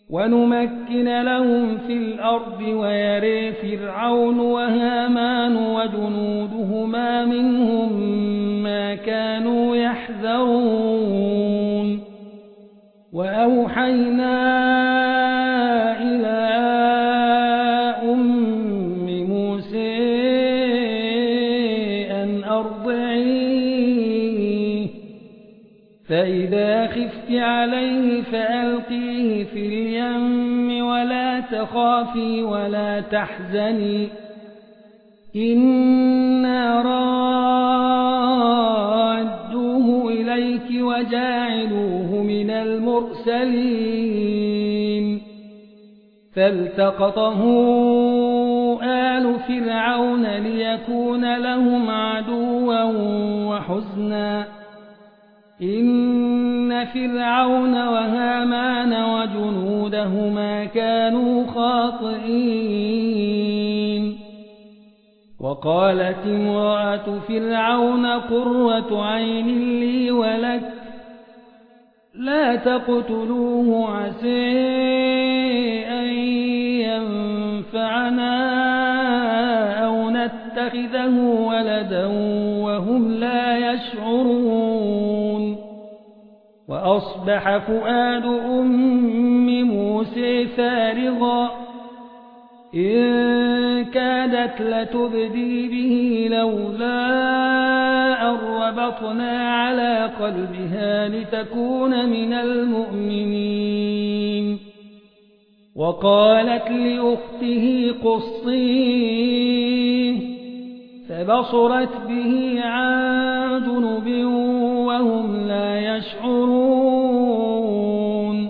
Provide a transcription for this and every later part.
ونمكن لهم في الأرض ويري فرعون وهامان وجنودهما منهم ما كانوا يحذرون وأوحينا إلى أم موسى أن أرضعيه فإذا خفت عليه فألقيه في اليم ولا تخافي ولا تحزني إنا رادوه إليك وجاعلوه من المرسلين فالتقطه آل فرعون ليكون لهم عدوا وحزنا إن فرعون وهامان وجنودهما كانوا خاطئين وقالت امرأة فرعون قرة عين لي ولك لا تقتلوه عسى أن ينفعنا أو نتخذه ولدا وهم لا يشعرون وأصبح فؤاد أم موسى فارغا إن كادت لتبدي به لولا أن ربطنا على قلبها لتكون من المؤمنين وقالت لأخته قصيه فبصرت به عن جنب وهم لا يشعرون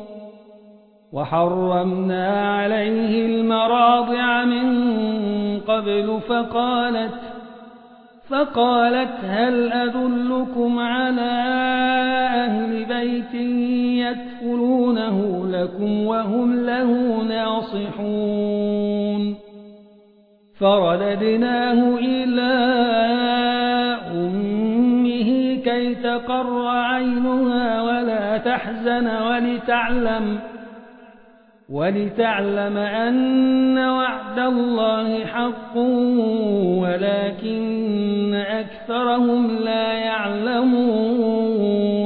وحرمنا عليه المراضع من قبل فقالت هل أدلكم على أهل بيت يكفلونه لكم وهم له ناصحون فرددناه إلى أمه كي تقر عينها ولا تحزن ولتعلم أن وعد الله حق ولكن أكثرهم لا يعلمون